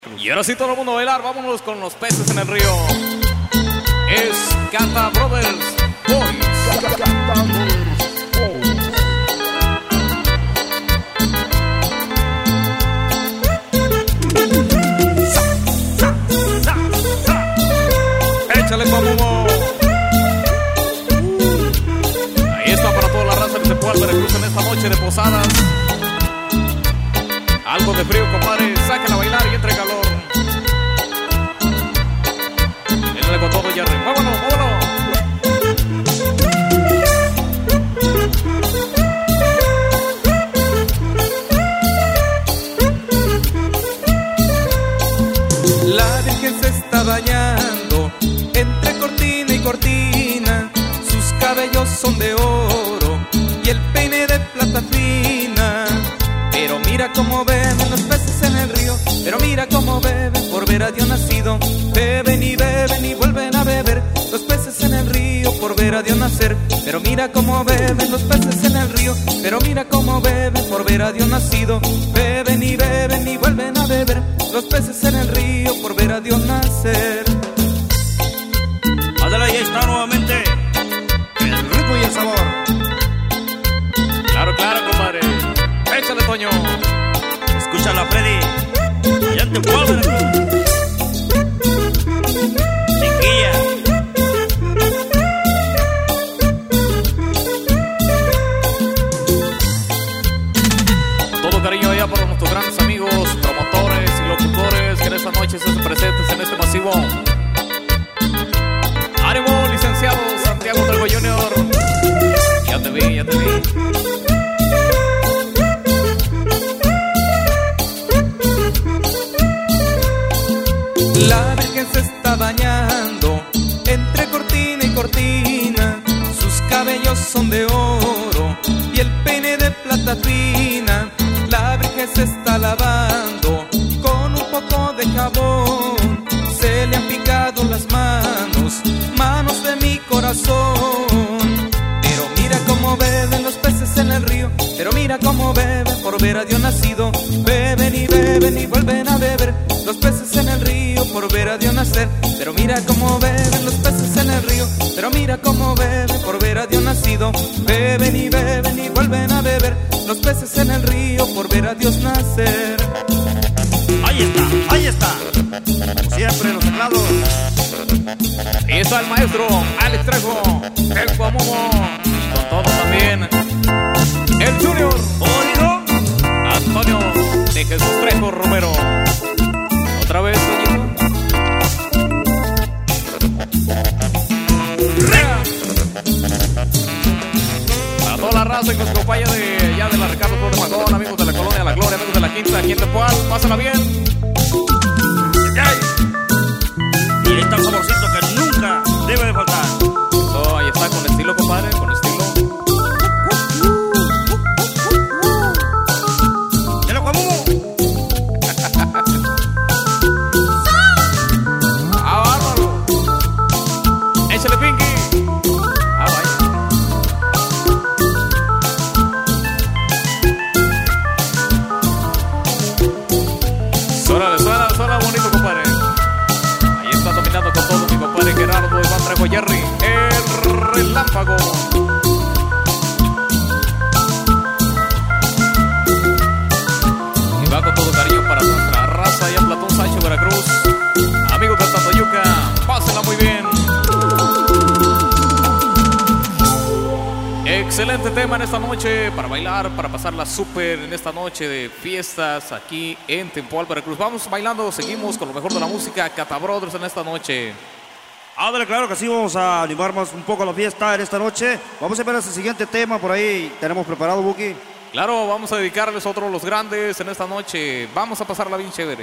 Y ahora sí todo el mundo a bailar, vámonos con los peces en el río. Es Cata Brothers Boys. Cata Brothers Boys. Échale Pamumo. Ahí está para toda la raza que se pueda Veracruz en esta noche de posadas. Algo de frío, compadre, sáquenla a bailar y entre calor. Échale con todo, Jerry. ¡Vámonos, vámonos! La Virgen se está bañando entre cortina y cortina. Sus cabellos son de oro y el peine de plata fina. Pero mira cómo beben los peces en el río. Pero mira cómo beben por ver a Dios nacido. Beben y vuelven a beber los peces en el río por ver a Dios nacer. Pero mira cómo beben los peces en el río. Pero mira cómo beben por ver a Dios nacido. Beben y vuelven a beber los peces en el río por ver a Dios nacer. Ándale, ahí está nuevamente el ritmo y el sabor. Claro, claro, compadre. Échale, Toño. Escúchala, Freddy. Allá en Tempoal, Veracruz. Chiquilla. Con todo cariño allá para nuestros grandes amigos, promotores y locutores que en esta noche se hacen presentes en este masivo. ¡Ánimo, licenciado Santiago Telgo Jr.! Ya te vi, ya te vi. La Virgen se está bañando entre cortina y cortina. Sus cabellos son de oro y el peine de plata fina. La Virgen se está lavando con un poco de jabón. Se le han picado las manos, manos de mi corazón. Pero mira cómo beben los peces en el río. Pero mira cómo beben por ver a Dios nacido. Beben y vuelven a beber los peces en el río por ver a Dios nacer. Pero mira cómo beben los peces en el río. Pero mira cómo beben por ver a Dios nacido. Beben y vuelven a beber los peces en el río por ver a Dios nacer. Ahí está, ahí está. Como siempre, los teclados. Y está el maestro Alex Trejo, el Pamumo, con todo también. El Junior, Oído. Antonio de Jesús Trejo Romero. Otra vez, Toñito. Para toda la raza que nos acompaña de allá de la Ricardo Flores de Magón, amigos de la Colonia La Gloria, amigos de la Quinta, aquí en Tempoal, pásala bien. Y ahí está el saborcito que nunca debe de faltar. Oh, ahí está, con estilo, compadre, con estilo. ¿Ya lo comemos? ¡Ah, bárbaro! ¡Échale, Pinky! ¡Ah, vaya! Suena bonito, compadre. Ahí está dominando con todo mi compadre Gerardo Iván Trejo Jerry, el relámpago. Y va con todo cariño para nuestra raza allá en Platón Sancho, Veracruz. Amigos de Tatoyuca, pásenla muy bien. Excelente tema en esta noche para bailar, para pasarla súper en esta noche de fiestas aquí en Tempoal, Veracruz. Vamos bailando, seguimos con lo mejor de la música, Cata Brothers en esta noche. Ándale, claro que sí, vamos a animar más un poco la fiesta en esta noche. Vamos a ver ese siguiente tema por ahí. Tenemos preparado, Buki. Claro, vamos a dedicarles a otros los grandes en esta noche. Vamos a pasarla bien chévere.